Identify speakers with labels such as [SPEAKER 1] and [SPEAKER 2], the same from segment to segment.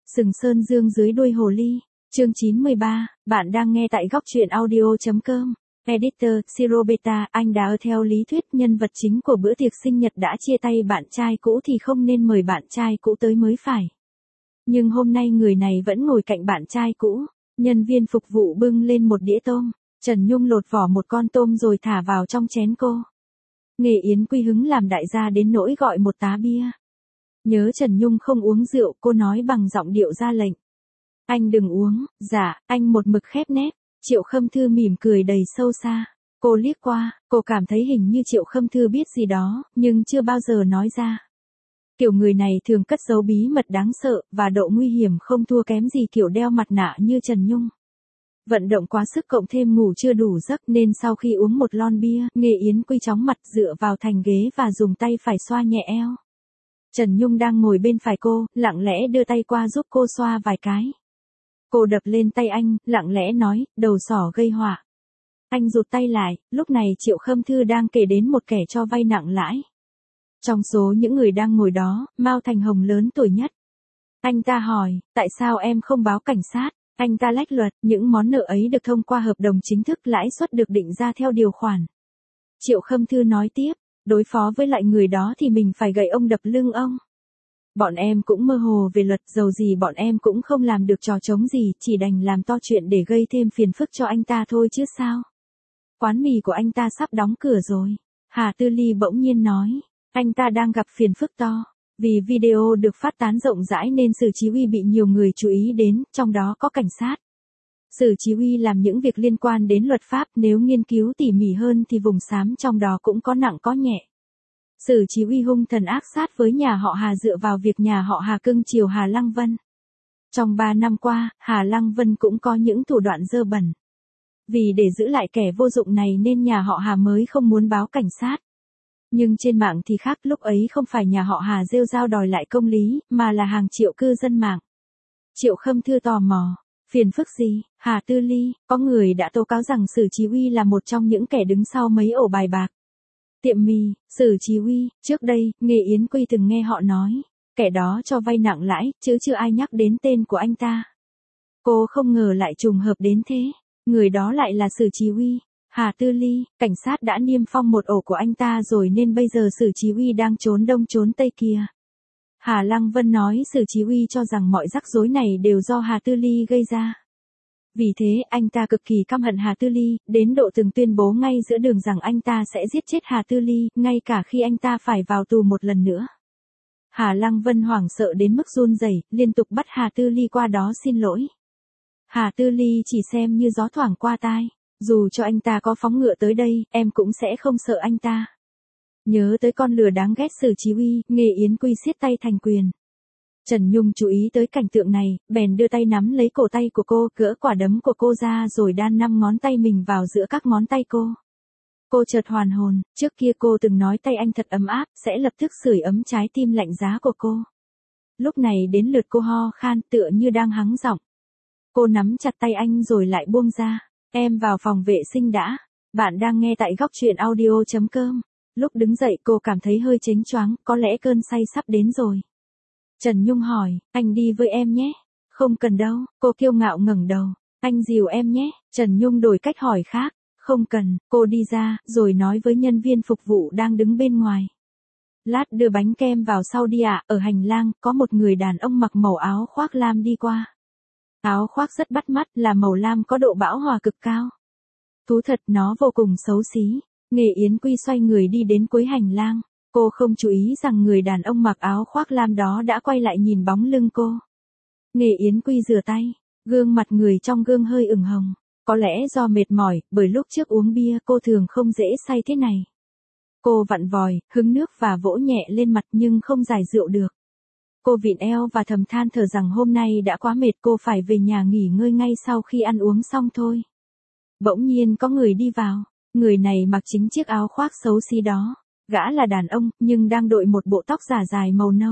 [SPEAKER 1] Sừng Sơn Dương dưới đuôi hồ ly, chương 93, bạn đang nghe tại góc truyện audio.com. Editor, Siro Beta, anh đã theo lý thuyết nhân vật chính của bữa tiệc sinh nhật đã chia tay bạn trai cũ thì không nên mời bạn trai cũ tới mới phải. Nhưng hôm nay người này vẫn ngồi cạnh bạn trai cũ, nhân viên phục vụ bưng lên một đĩa tôm, Trần Nhung lột vỏ một con tôm rồi thả vào trong chén cô. Nghề Yến Quy hứng làm đại gia đến nỗi gọi một tá bia. Nhớ Trần Nhung không uống rượu, cô nói bằng giọng điệu ra lệnh. Anh đừng uống, dạ, anh một mực khép nép. Triệu Khâm Thư mỉm cười đầy sâu xa. Cô liếc qua, cô cảm thấy hình như Triệu Khâm Thư biết gì đó, nhưng chưa bao giờ nói ra. Kiểu người này thường cất giấu bí mật đáng sợ, và độ nguy hiểm không thua kém gì kiểu đeo mặt nạ như Trần Nhung. Vận động quá sức cộng thêm ngủ chưa đủ giấc nên sau khi uống một lon bia, Nghề Yến Quy chóng mặt dựa vào thành ghế và dùng tay phải xoa nhẹ eo. Trần Nhung đang ngồi bên phải cô, lặng lẽ đưa tay qua giúp cô xoa vài cái. Cô đập lên tay anh, lặng lẽ nói, đầu sỏ gây họa. Anh rụt tay lại, lúc này Triệu Khâm Thư đang kể đến một kẻ cho vay nặng lãi. Trong số những người đang ngồi đó, Mao Thành Hồng lớn tuổi nhất. Anh ta hỏi, tại sao em không báo cảnh sát? Anh ta lách luật, những món nợ ấy được thông qua hợp đồng chính thức, lãi suất được định ra theo điều khoản. Triệu Khâm Thư nói tiếp, đối phó với lại người đó thì mình phải gậy ông đập lưng ông. Bọn em cũng mơ hồ về luật, dầu gì bọn em cũng không làm được trò trống gì, chỉ đành làm to chuyện để gây thêm phiền phức cho anh ta thôi chứ sao. Quán mì của anh ta sắp đóng cửa rồi. Hà Tư Ly bỗng nhiên nói, anh ta đang gặp phiền phức to. Vì video được phát tán rộng rãi nên Sử Chí Uy bị nhiều người chú ý đến, trong đó có cảnh sát. Sử Chí Uy làm những việc liên quan đến luật pháp, nếu nghiên cứu tỉ mỉ hơn thì vùng xám trong đó cũng có nặng có nhẹ. Sử Chí Uy hung thần ác sát với nhà họ Hà dựa vào việc nhà họ Hà cưng chiều Hà Lăng Vân. Trong 3 năm qua, Hà Lăng Vân cũng có những thủ đoạn dơ bẩn. Vì để giữ lại kẻ vô dụng này nên nhà họ Hà mới không muốn báo cảnh sát. Nhưng trên mạng thì khác, lúc ấy không phải nhà họ Hà rêu rao đòi lại công lý, mà là hàng triệu cư dân mạng. Triệu Khâm Thư tò mò, phiền phức gì? Hà Tư Ly, có người đã tố cáo rằng Sử Chí Uy là một trong những kẻ đứng sau mấy ổ bài bạc. Tiệm mì, Sử Chí Uy, trước đây, Nghề Yến Quy từng nghe họ nói, kẻ đó cho vay nặng lãi, chứ chưa ai nhắc đến tên của anh ta. Cô không ngờ lại trùng hợp đến thế, người đó lại là Sử Chí Uy. Hà Tư Ly, cảnh sát đã niêm phong một ổ của anh ta rồi nên bây giờ Sử Chí Uy đang trốn đông trốn tây kia. Hà Lăng Vân nói Sử Chí Uy cho rằng mọi rắc rối này đều do Hà Tư Ly gây ra. Vì thế anh ta cực kỳ căm hận Hà Tư Ly, đến độ từng tuyên bố ngay giữa đường rằng anh ta sẽ giết chết Hà Tư Ly, ngay cả khi anh ta phải vào tù một lần nữa. Hà Lăng Vân hoảng sợ đến mức run rẩy, liên tục bắt Hà Tư Ly qua đó xin lỗi. Hà Tư Ly chỉ xem như gió thoảng qua tai. Dù cho anh ta có phóng ngựa tới đây, em cũng sẽ không sợ anh ta. Nhớ tới con lừa đáng ghét Sử Chí Uy, Nghề Yến Quy siết tay thành quyền. Trần Nhung chú ý tới cảnh tượng này, bèn đưa tay nắm lấy cổ tay của cô, gỡ quả đấm của cô ra rồi đan 5 ngón tay mình vào giữa các ngón tay cô. Cô chợt hoàn hồn, trước kia cô từng nói tay anh thật ấm áp, sẽ lập tức sưởi ấm trái tim lạnh giá của cô. Lúc này đến lượt cô ho khan tựa như đang hắng giọng. Cô nắm chặt tay anh rồi lại buông ra. Em vào phòng vệ sinh đã. Bạn đang nghe tại góc truyện audio.com. Lúc đứng dậy cô cảm thấy hơi chếnh choáng, có lẽ cơn say sắp đến rồi. Trần Nhung hỏi, anh đi với em nhé. Không cần đâu, cô kiêu ngạo ngẩng đầu. Anh dìu em nhé. Trần Nhung đổi cách hỏi khác. Không cần, cô đi ra, rồi nói với nhân viên phục vụ đang đứng bên ngoài. Lát đưa bánh kem vào sau đi ạ. Ở hành lang, có một người đàn ông mặc màu áo khoác lam đi qua. Áo khoác rất bắt mắt, là màu lam có độ bão hòa cực cao. Thú thật nó vô cùng xấu xí. Nghề Yến Quy xoay người đi đến cuối hành lang. Cô không chú ý rằng người đàn ông mặc áo khoác lam đó đã quay lại nhìn bóng lưng cô. Nghề Yến Quy rửa tay, gương mặt người trong gương hơi ửng hồng. Có lẽ do mệt mỏi, bởi lúc trước uống bia cô thường không dễ say thế này. Cô vặn vòi, hứng nước và vỗ nhẹ lên mặt nhưng không giải rượu được. Cô vịn eo và thầm than thở rằng hôm nay đã quá mệt, cô phải về nhà nghỉ ngơi ngay sau khi ăn uống xong thôi. Bỗng nhiên có người đi vào, người này mặc chính chiếc áo khoác xấu xí đó. Gã là đàn ông, nhưng đang đội một bộ tóc giả dài màu nâu.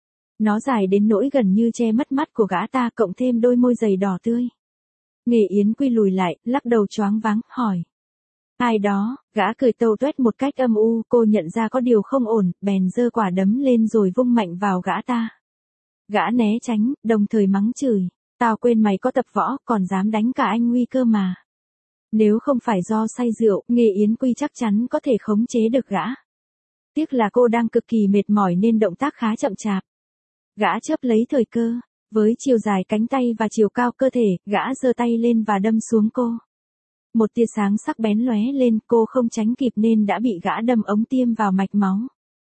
[SPEAKER 1] Nó dài đến nỗi gần như che mất mắt của gã ta, cộng thêm đôi môi dày đỏ tươi. Nghề Yến Quy lùi lại, lắc đầu choáng váng, hỏi. Ai đó? Gã cười tâu tuét một cách âm u, cô nhận ra có điều không ổn, bèn giơ quả đấm lên rồi vung mạnh vào gã ta. Gã né tránh, đồng thời mắng chửi. Tao quên mày có tập võ, còn dám đánh cả anh Nguy cơ mà. Nếu không phải do say rượu, Nghê Yến Quy chắc chắn có thể khống chế được gã. Tiếc là cô đang cực kỳ mệt mỏi nên động tác khá chậm chạp. Gã chớp lấy thời cơ, với chiều dài cánh tay và chiều cao cơ thể, gã giơ tay lên và đâm xuống cô. Một tia sáng sắc bén lóe lên, cô không tránh kịp nên đã bị gã đâm ống tiêm vào mạch máu.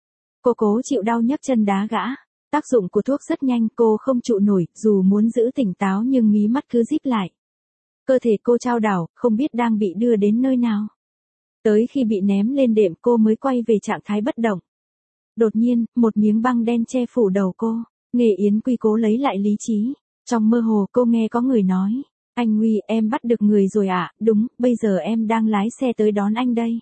[SPEAKER 1] Cô cố chịu đau nhấc chân đá gã. Tác dụng của thuốc rất nhanh, cô không trụ nổi, dù muốn giữ tỉnh táo nhưng mí mắt cứ díp lại. Cơ thể cô chao đảo, không biết đang bị đưa đến nơi nào. Tới khi bị ném lên đệm cô mới quay về trạng thái bất động. Đột nhiên, một miếng băng đen che phủ đầu cô. Nghê Yến Quy cố lấy lại lý trí. Trong mơ hồ cô nghe có người nói. Anh Nguy, em bắt được người rồi ạ, đúng, bây giờ em đang lái xe tới đón anh đây.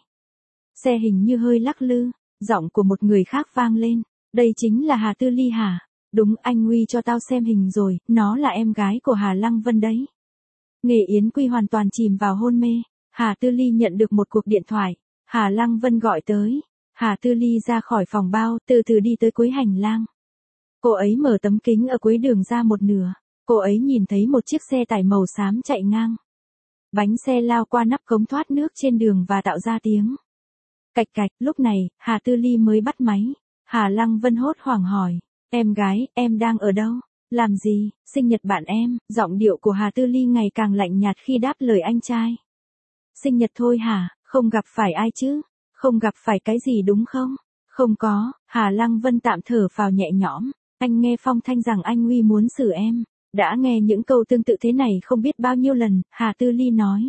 [SPEAKER 1] Xe hình như hơi lắc lư, giọng của một người khác vang lên. Đây chính là Hà Tư Ly hả? Đúng, anh Nguy cho tao xem hình rồi, nó là em gái của Hà Lăng Vân đấy. Nghê Yến Quy hoàn toàn chìm vào hôn mê. Hà Tư Ly nhận được một cuộc điện thoại. Hà Lăng Vân gọi tới. Hà Tư Ly ra khỏi phòng bao, từ từ đi tới cuối hành lang. Cô ấy mở tấm kính ở cuối đường ra một nửa. Cô ấy nhìn thấy một chiếc xe tải màu xám chạy ngang. Bánh xe lao qua nắp cống thoát nước trên đường và tạo ra tiếng cạch cạch. Lúc này, Hà Tư Ly mới bắt máy. Hà Lăng Vân hốt hoảng hỏi. Em gái, em đang ở đâu? Làm gì? Sinh nhật bạn em. Giọng điệu của Hà Tư Ly ngày càng lạnh nhạt khi đáp lời anh trai. Sinh nhật thôi hả? Không gặp phải ai chứ? Không gặp phải cái gì đúng không? Không có. Hà Lăng Vân tạm thở phào nhẹ nhõm. Anh nghe phong thanh rằng anh Nguy muốn xử em. Đã nghe những câu tương tự thế này không biết bao nhiêu lần, Hà Tư Ly nói.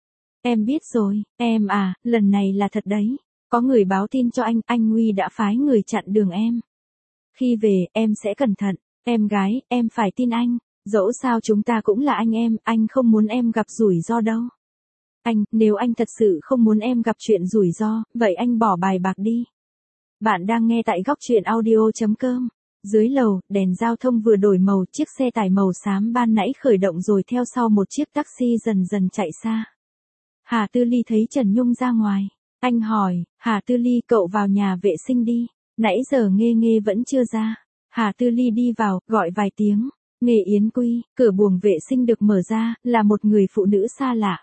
[SPEAKER 1] Em biết rồi, em à, lần này là thật đấy. Có người báo tin cho anh Nguy đã phái người chặn đường em. Khi về, em sẽ cẩn thận. Em gái, em phải tin anh. Dẫu sao chúng ta cũng là anh anh không muốn em gặp rủi ro đâu. Anh, nếu anh thật sự không muốn em gặp chuyện rủi ro, vậy anh bỏ bài bạc đi. Bạn đang nghe tại góc truyện audio.com. Dưới lầu, đèn giao thông vừa đổi màu, chiếc xe tải màu xám ban nãy khởi động rồi theo sau một chiếc taxi dần dần chạy xa. Hà Tư Ly thấy Trần Nhung ra ngoài. Anh hỏi, Hà Tư Ly cậu vào nhà vệ sinh đi. Nãy giờ Nghê vẫn chưa ra. Hà Tư Ly đi vào, gọi vài tiếng. Nghê Yến Quy, cửa buồng vệ sinh được mở ra, là một người phụ nữ xa lạ.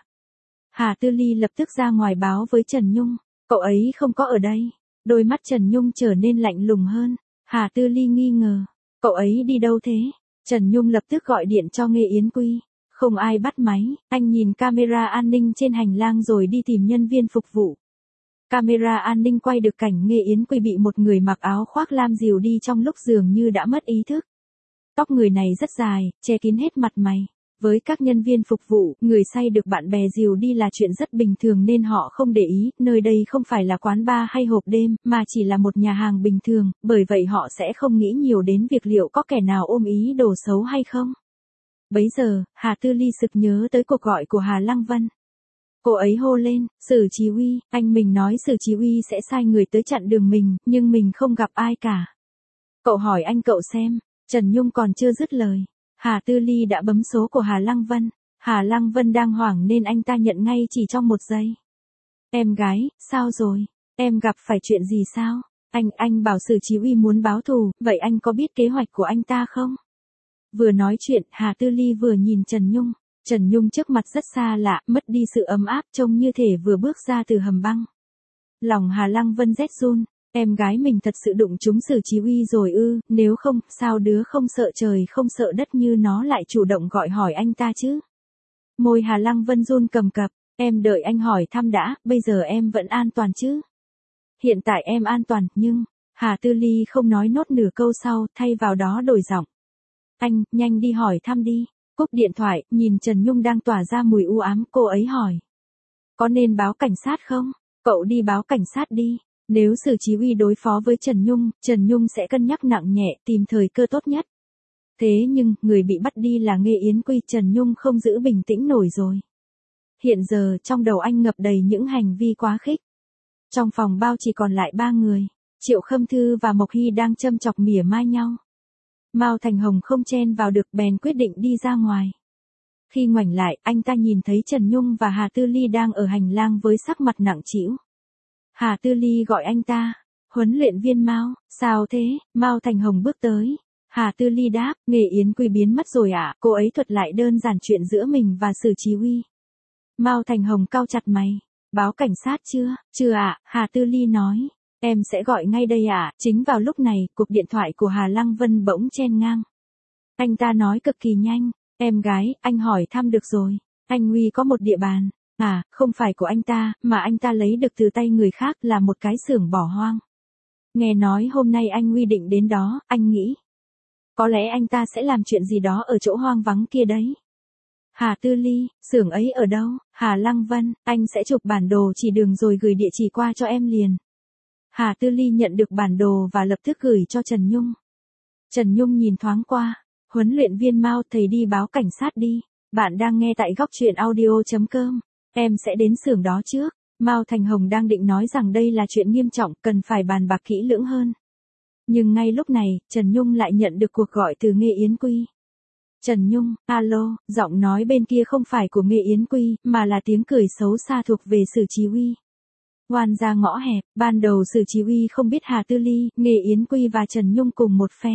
[SPEAKER 1] Hà Tư Ly lập tức ra ngoài báo với Trần Nhung. Cậu ấy không có ở đây. Đôi mắt Trần Nhung trở nên lạnh lùng hơn. Hà Tư Ly nghi ngờ. Cậu ấy đi đâu thế? Trần Nhung lập tức gọi điện cho Nghê Yến Quy. Không ai bắt máy, anh nhìn camera an ninh trên hành lang rồi đi tìm nhân viên phục vụ. Camera an ninh quay được cảnh Nghê Yến Quy bị một người mặc áo khoác lam dìu đi trong lúc dường như đã mất ý thức. Tóc người này rất dài, che kín hết mặt mày. Với các nhân viên phục vụ, người say được bạn bè dìu đi là chuyện rất bình thường nên họ không để ý, nơi đây không phải là quán bar hay hộp đêm, mà chỉ là một nhà hàng bình thường, bởi vậy họ sẽ không nghĩ nhiều đến việc liệu có kẻ nào ôm ý đồ xấu hay không. Bấy giờ, Hà Tư Ly sực nhớ tới cuộc gọi của Hà Lăng Vân. Cô ấy hô lên, Sử Chí Uy, anh mình nói Sử Chí Uy sẽ sai người tới chặn đường mình, nhưng mình không gặp ai cả. Cậu hỏi anh cậu xem. Trần Nhung còn chưa dứt lời. Hà Tư Ly đã bấm số của Hà Lăng Vân. Hà Lăng Vân đang hoảng nên anh ta nhận ngay chỉ trong 1 giây. Em gái, sao rồi? Em gặp phải chuyện gì sao? Anh bảo Sử Chí Uy muốn báo thù, vậy anh có biết kế hoạch của anh ta không? Vừa nói chuyện, Hà Tư Ly vừa nhìn Trần Nhung. Trần Nhung trước mặt rất xa lạ, mất đi sự ấm áp trông như thể vừa bước ra từ hầm băng. Lòng Hà Lăng Vân rét run. Em gái mình thật sự đụng trúng Sử Chí Uy rồi ư? Nếu không, sao đứa không sợ trời không sợ đất như nó lại chủ động gọi hỏi anh ta chứ? Môi Hà Lăng Vân run cầm cập. Em đợi anh hỏi thăm đã, bây giờ em vẫn an toàn chứ? Hiện tại em an toàn, nhưng... Hà Tư Ly không nói nốt nửa câu sau, thay vào đó đổi giọng. Anh, nhanh đi hỏi thăm đi. Cúp điện thoại, nhìn Trần Nhung đang tỏa ra mùi u ám, cô ấy hỏi. Có nên báo cảnh sát không? Cậu đi báo cảnh sát đi. Nếu Sử Chí Uy đối phó với Trần Nhung sẽ cân nhắc nặng nhẹ, tìm thời cơ tốt nhất. Thế nhưng, người bị bắt đi là Nghê Yến Quy, Trần Nhung không giữ bình tĩnh nổi rồi. Hiện giờ, trong đầu anh ngập đầy những hành vi quá khích. Trong phòng bao chỉ còn lại 3 người. Triệu Khâm Thư và Mộc Hy đang châm chọc mỉa mai nhau. Mao Thành Hồng không chen vào được bèn quyết định đi ra ngoài. Khi ngoảnh lại, anh ta nhìn thấy Trần Nhung và Hà Tư Ly đang ở hành lang với sắc mặt nặng trĩu. Hà Tư Ly gọi anh ta. Huấn luyện viên Mao, sao thế? Mao Thành Hồng bước tới. Hà Tư Ly đáp, Nghê Yến Quy biến mất rồi ạ, cô ấy thuật lại đơn giản chuyện giữa mình và Sử Chí Huy. Mao Thành Hồng cau chặt mày, báo cảnh sát chưa? Chưa ạ, Hà Tư Ly nói. Em sẽ gọi ngay đây ạ. Chính vào lúc này, cuộc điện thoại của Hà Lăng Vân bỗng chen ngang. Anh ta nói cực kỳ nhanh, em gái, anh hỏi thăm được rồi. Anh Huy có một địa bàn. À, không phải của anh ta, mà anh ta lấy được từ tay người khác là một cái xưởng bỏ hoang. Nghe nói hôm nay anh Huy định đến đó, anh nghĩ. Có lẽ anh ta sẽ làm chuyện gì đó ở chỗ hoang vắng kia đấy. Hà Tư Ly, xưởng ấy ở đâu? Hà Lăng Vân, anh sẽ chụp bản đồ chỉ đường rồi gửi địa chỉ qua cho em liền. Hà Tư Ly nhận được bản đồ và lập tức gửi cho Trần Nhung. Trần Nhung nhìn thoáng qua. Huấn luyện viên Mao, thầy đi báo cảnh sát đi. Bạn đang nghe tại góc truyện audio.com. Em sẽ đến xưởng đó trước. Mao Thành Hồng đang định nói rằng đây là chuyện nghiêm trọng, cần phải bàn bạc kỹ lưỡng hơn. Nhưng ngay lúc này, Trần Nhung lại nhận được cuộc gọi từ Nghê Yến Quy. Trần Nhung, alo, giọng nói bên kia không phải của Nghê Yến Quy, mà là tiếng cười xấu xa thuộc về Sử Chí Huy. Oan ra ngõ hẹp, ban đầu Sử Chí Huy không biết Hà Tư Ly, Nghê Yến Quy và Trần Nhung cùng một phe.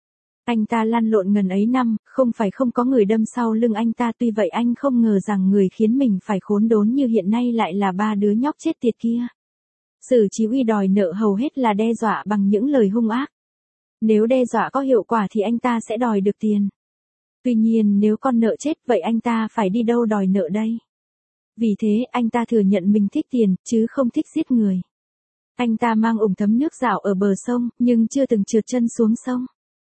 [SPEAKER 1] Anh ta lăn lộn ngần ấy năm, không phải không có người đâm sau lưng anh ta, tuy vậy anh không ngờ rằng người khiến mình phải khốn đốn như hiện nay lại là ba đứa nhóc chết tiệt kia. Sử Chí Huy đòi nợ hầu hết là đe dọa bằng những lời hung ác. Nếu đe dọa có hiệu quả thì anh ta sẽ đòi được tiền. Tuy nhiên nếu con nợ chết vậy anh ta phải đi đâu đòi nợ đây? Vì thế anh ta thừa nhận mình thích tiền, chứ không thích giết người. Anh ta mang ủng thấm nước dạo ở bờ sông, nhưng chưa từng trượt chân xuống sông.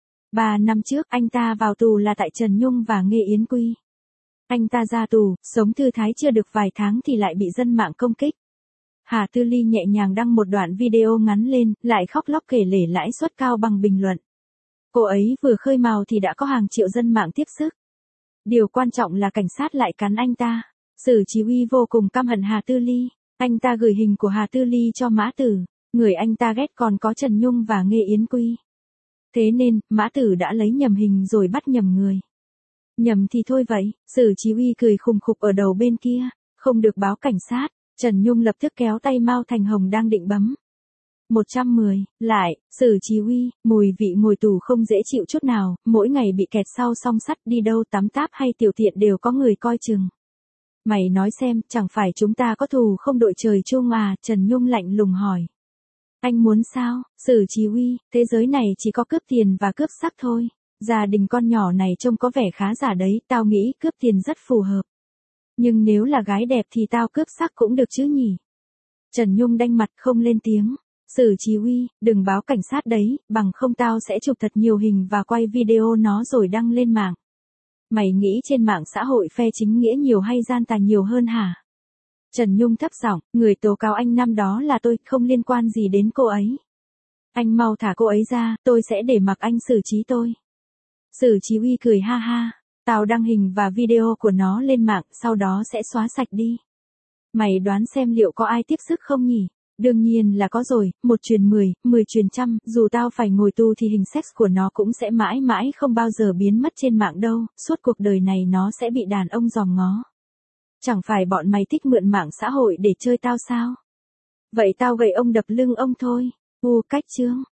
[SPEAKER 1] 3 năm trước anh ta vào tù là tại Trần Nhung và Nghê Yến Quy. Anh ta ra tù, sống thư thái chưa được vài tháng thì lại bị dân mạng công kích. Hà Tư Ly nhẹ nhàng đăng một đoạn video ngắn lên, lại khóc lóc kể lể lãi suất cao bằng bình luận. Cô ấy vừa khơi mào thì đã có hàng triệu dân mạng tiếp sức. Điều quan trọng là cảnh sát lại cắn anh ta. Sử Chí Huy vô cùng căm hận Hà Tư Ly. Anh ta gửi hình của Hà Tư Ly cho Mã Tử. Người anh ta ghét còn có Trần Nhung và Nghê Yến Quy. Thế nên, Mã Tử đã lấy nhầm hình rồi bắt nhầm người. Nhầm thì thôi vậy, Sử Chí Huy cười khùng khục ở đầu bên kia. Không được báo cảnh sát. Trần Nhung lập tức kéo tay Mao Thành Hồng đang định bấm. 110, lại, Sử Chí Huy, mùi vị ngồi tù không dễ chịu chút nào, mỗi ngày bị kẹt sau song sắt, đi đâu tắm táp hay tiểu tiện đều có người coi chừng. Mày nói xem, chẳng phải chúng ta có thù không đội trời chung à? Trần Nhung lạnh lùng hỏi. Anh muốn sao? Sử Chí Huy, thế giới này chỉ có cướp tiền và cướp sắc thôi. Gia đình con nhỏ này trông có vẻ khá giả đấy, tao nghĩ cướp tiền rất phù hợp. Nhưng nếu là gái đẹp thì tao cướp sắc cũng được chứ nhỉ? Trần Nhung đanh mặt không lên tiếng. Sử Chí Huy, đừng báo cảnh sát đấy, bằng không tao sẽ chụp thật nhiều hình và quay video nó rồi đăng lên mạng. Mày nghĩ trên mạng xã hội phe chính nghĩa nhiều hay gian tà nhiều hơn hả? Trần Nhung thấp giọng, người tố cáo anh năm đó là tôi, không liên quan gì đến cô ấy. Anh mau thả cô ấy ra, tôi sẽ để mặc anh xử trí tôi. Sử Chí Huy cười ha ha, tao đăng hình và video của nó lên mạng, sau đó sẽ xóa sạch đi. Mày đoán xem liệu có ai tiếp sức không nhỉ? Đương nhiên là có rồi, 1 truyền 10, 10 truyền trăm, dù tao phải ngồi tù thì hình sex của nó cũng sẽ mãi mãi không bao giờ biến mất trên mạng đâu, suốt cuộc đời này nó sẽ bị đàn ông dòm ngó. Chẳng phải bọn mày thích mượn mạng xã hội để chơi tao sao? Vậy tao gậy ông đập lưng ông thôi. Cách chương.